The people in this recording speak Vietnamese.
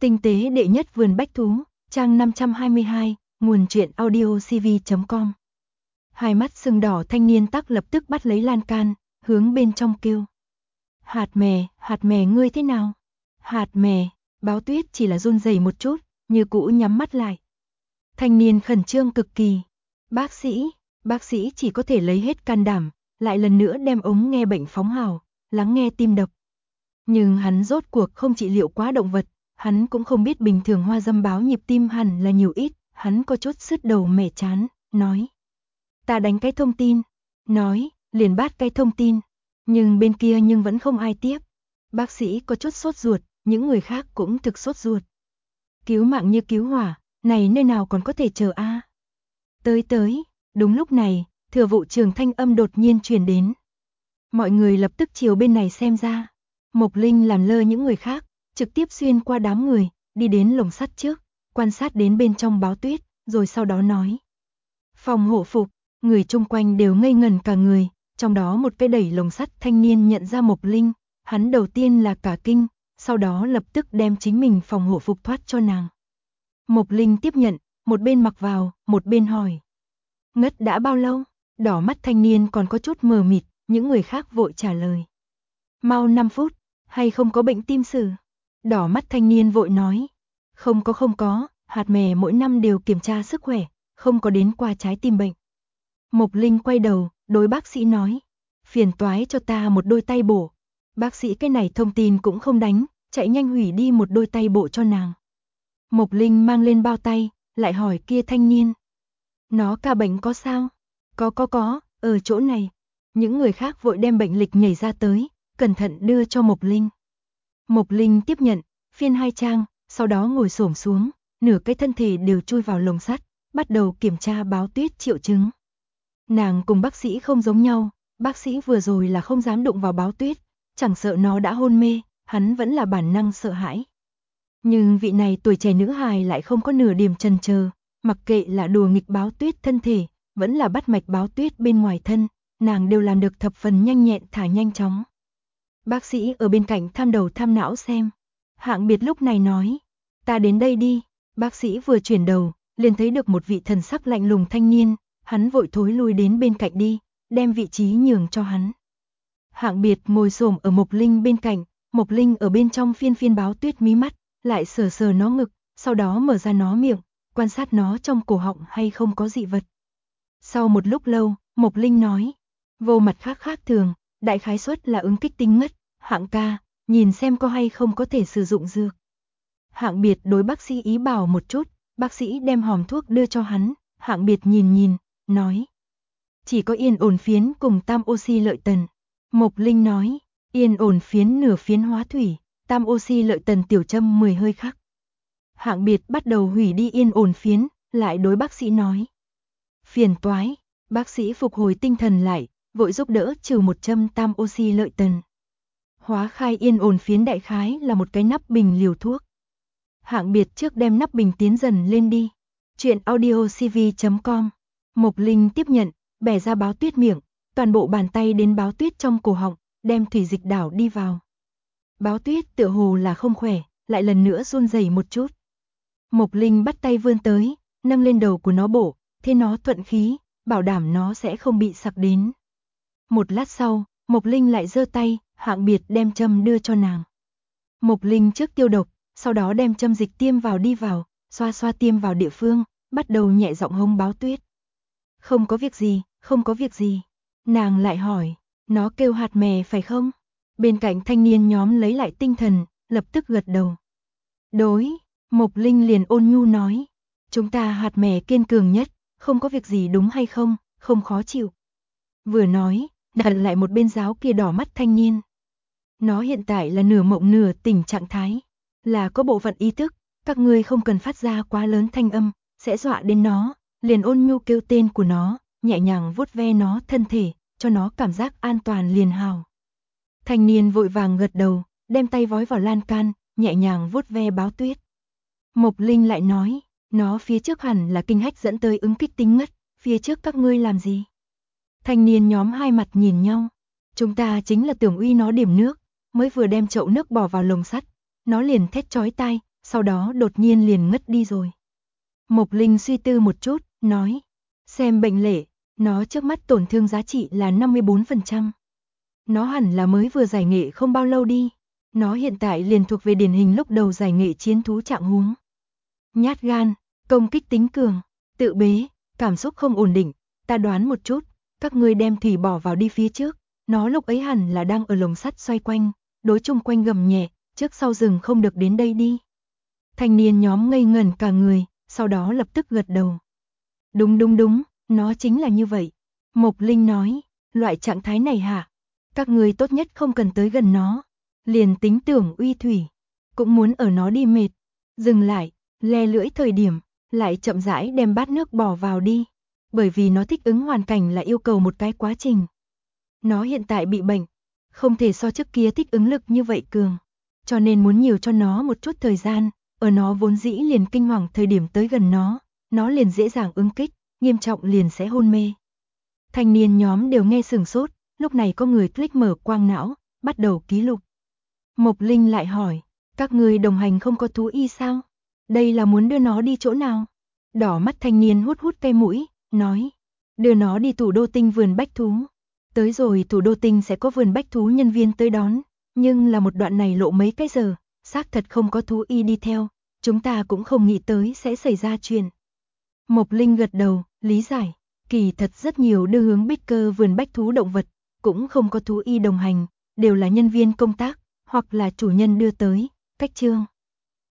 Tinh tế đệ nhất vườn bách thú, trang 522, nguồn truyện audiocv.com. Hai mắt sưng đỏ thanh niên tắc lập tức bắt lấy lan can, hướng bên trong kêu. Hạt mè ngươi thế nào? Hạt mè, Báo Tuyết chỉ là run rẩy một chút, như cũ nhắm mắt lại. Thanh niên khẩn trương cực kỳ. Bác sĩ chỉ có thể lấy hết can đảm, lại lần nữa đem ống nghe bệnh phóng hào, lắng nghe tim đập. Nhưng hắn rốt cuộc không trị liệu quá động vật, hắn cũng không biết bình thường hoa dâm báo nhịp tim hẳn là nhiều ít, hắn có chút sứt đầu mẻ chán, nói. Ta đánh cái thông tin, nói, liền bắt cái thông tin, nhưng bên kia vẫn không ai tiếp. Bác sĩ có chút sốt ruột, những người khác cũng thực sốt ruột. Cứu mạng như cứu hỏa, này nơi nào còn có thể chờ a? Tới, đúng lúc này, thừa vụ trường thanh âm đột nhiên truyền đến. Mọi người lập tức chiều bên này xem ra. Mộc Linh làm lơ những người khác, trực tiếp xuyên qua đám người, đi đến lồng sắt trước, quan sát đến bên trong Báo Tuyết, rồi sau đó nói. Phòng hộ phục, người chung quanh đều ngây ngẩn cả người, trong đó một cái đẩy lồng sắt thanh niên nhận ra Mộc Linh, hắn đầu tiên là cả kinh, sau đó lập tức đem chính mình phòng hộ phục thoát cho nàng. Mộc Linh tiếp nhận, một bên mặc vào, một bên hỏi. Ngất đã bao lâu? Đỏ mắt thanh niên còn có chút mờ mịt, những người khác vội trả lời. Mau 5 phút, hay không có bệnh tim sử? Đỏ mắt thanh niên vội nói. Không có, hạt mè mỗi năm đều kiểm tra sức khỏe, không có đến qua trái tim bệnh. Mộc Linh quay đầu, đối bác sĩ nói. Phiền toái cho ta một đôi tay bổ. Bác sĩ cái này thông tin cũng không đánh, chạy nhanh hủy đi một đôi tay bộ cho nàng. Mộc Linh mang lên bao tay, lại hỏi kia thanh niên. Nó ca bệnh có sao? Có, ở chỗ này. Những người khác vội đem bệnh lịch nhảy ra tới, cẩn thận đưa cho Mộc Linh. Mộc Linh tiếp nhận, phiên 2 trang, sau đó ngồi xổm xuống, nửa cái thân thể đều chui vào lồng sắt, bắt đầu kiểm tra Báo Tuyết triệu chứng. Nàng cùng bác sĩ không giống nhau, bác sĩ vừa rồi là không dám đụng vào Báo Tuyết, chẳng sợ nó đã hôn mê, hắn vẫn là bản năng sợ hãi. Nhưng vị này tuổi trẻ nữ hài lại không có nửa điểm chần chờ, mặc kệ là đùa nghịch Báo Tuyết thân thể, vẫn là bắt mạch Báo Tuyết bên ngoài thân, nàng đều làm được thập phần nhanh nhẹn thả nhanh chóng. Bác sĩ ở bên cạnh tham đầu tham não xem. Hạng Biệt lúc này nói, ta đến đây đi. Bác sĩ vừa chuyển đầu, liền thấy được một vị thần sắc lạnh lùng thanh niên, hắn vội thối lui đến bên cạnh đi, đem vị trí nhường cho hắn. Hạng Biệt ngồi xổm ở Mộc Linh bên cạnh, Mộc Linh ở bên trong phiên Báo Tuyết mí mắt, lại sờ nó ngực, sau đó mở ra nó miệng, quan sát nó trong cổ họng hay không có dị vật. Sau một lúc lâu, Mộc Linh nói, vô mặt khác thường, đại khái suất là ứng kích tính ngất, Hạng ca, nhìn xem có hay không có thể sử dụng dược. Hạng Biệt đối bác sĩ ý bảo một chút, bác sĩ đem hòm thuốc đưa cho hắn, Hạng Biệt nhìn, nói. Chỉ có yên ổn phiến cùng tam oxy lợi tần. Mộc Linh nói, yên ổn phiến nửa phiến hóa thủy, tam oxy lợi tần tiểu châm 10 hơi khắc. Hạng Biệt bắt đầu hủy đi yên ổn phiến, lại đối bác sĩ nói. Phiền toái, bác sĩ phục hồi tinh thần lại, vội giúp đỡ trừ một châm tam oxy lợi tần. Hóa khai yên ổn phiến đại khái là một cái nắp bình liều thuốc. Hạng Biệt trước đem nắp bình tiến dần lên đi. Chuyện audiocv.com. Mộc Linh tiếp nhận, bẻ ra Báo Tuyết miệng, toàn bộ bàn tay đến Báo Tuyết trong cổ họng, đem thủy dịch đảo đi vào. Báo Tuyết tựa hồ là không khỏe, lại lần nữa run rẩy một chút. Mộc Linh bắt tay vươn tới, nâng lên đầu của nó bổ, thế nó thuận khí, bảo đảm nó sẽ không bị sặc đến. Một lát sau, Mộc Linh lại giơ tay, Hạng Biệt đem châm đưa cho nàng. Mộc Linh trước tiêu độc, sau đó đem châm dịch tiêm vào đi vào, xoa tiêm vào địa phương, bắt đầu nhẹ giọng hống Báo Tuyết. Không có việc gì. Nàng lại hỏi, nó kêu hạt mè phải không? Bên cạnh thanh niên nhóm lấy lại tinh thần, lập tức gật đầu. Đối, Mộc Linh liền ôn nhu nói, chúng ta hạt mè kiên cường nhất, không có việc gì đúng hay không, không khó chịu. Vừa nói, đặt lại một bên giáo kia đỏ mắt thanh niên. Nó hiện tại là nửa mộng nửa tỉnh trạng thái, là có bộ phận ý thức, các ngươi không cần phát ra quá lớn thanh âm, sẽ dọa đến nó, liền ôn nhu kêu tên của nó, nhẹ nhàng vuốt ve nó thân thể, cho nó cảm giác an toàn liền hào. Thanh niên vội vàng gật đầu, đem tay vói vào lan can, nhẹ nhàng vuốt ve Báo Tuyết. Mộc Linh lại nói, nó phía trước hẳn là kinh hách dẫn tới ứng kích tính ngất, phía trước các ngươi làm gì? Thanh niên nhóm hai mặt nhìn nhau, chúng ta chính là tưởng uy nó điểm nước, mới vừa đem chậu nước bỏ vào lồng sắt, nó liền thét chói tai, sau đó đột nhiên liền ngất đi rồi. Mộc Linh suy tư một chút, nói, xem bệnh lệ, nó trước mắt tổn thương giá trị là 54%. Nó hẳn là mới vừa giải nghệ không bao lâu đi. Nó hiện tại liền thuộc về điển hình lúc đầu giải nghệ chiến thú trạng huống. Nhát gan, công kích tính cường, tự bế, cảm xúc không ổn định. Ta đoán một chút, các ngươi đem thủy bỏ vào đi phía trước. Nó lúc ấy hẳn là đang ở lồng sắt xoay quanh, đối chung quanh gầm nhẹ, trước sau rừng không được đến đây đi. Thanh niên nhóm ngây ngẩn cả người, sau đó lập tức gật đầu. Đúng, nó chính là như vậy. Mộc Linh nói, loại trạng thái này hả? Các ngươi tốt nhất không cần tới gần nó. Liền tính tưởng uy thủy, cũng muốn ở nó đi mệt. Dừng lại, le lưỡi thời điểm, lại chậm rãi đem bát nước bỏ vào đi. Bởi vì nó thích ứng hoàn cảnh là yêu cầu một cái quá trình. Nó hiện tại bị bệnh, không thể so trước kia thích ứng lực như vậy cường. Cho nên muốn nhiều cho nó một chút thời gian, ở nó vốn dĩ liền kinh hoàng thời điểm tới gần nó liền dễ dàng ứng kích, nghiêm trọng liền sẽ hôn mê. Thanh niên nhóm đều nghe sửng sốt, lúc này có người click mở quang não, bắt đầu ký lục. Mộc Linh lại hỏi, các người đồng hành không có thú y sao? Đây là muốn đưa nó đi chỗ nào? Đỏ mắt thanh niên hút cây mũi, nói, đưa nó đi thủ đô tinh vườn bách thú. Tới rồi thủ đô tinh sẽ có vườn bách thú nhân viên tới đón, nhưng là một đoạn này lộ mấy cái giờ, xác thật không có thú y đi theo, chúng ta cũng không nghĩ tới sẽ xảy ra chuyện. Mộc Linh gật đầu, lý giải, kỳ thật rất nhiều đưa hướng bích cơ vườn bách thú động vật, cũng không có thú y đồng hành, đều là nhân viên công tác, hoặc là chủ nhân đưa tới, cách chương.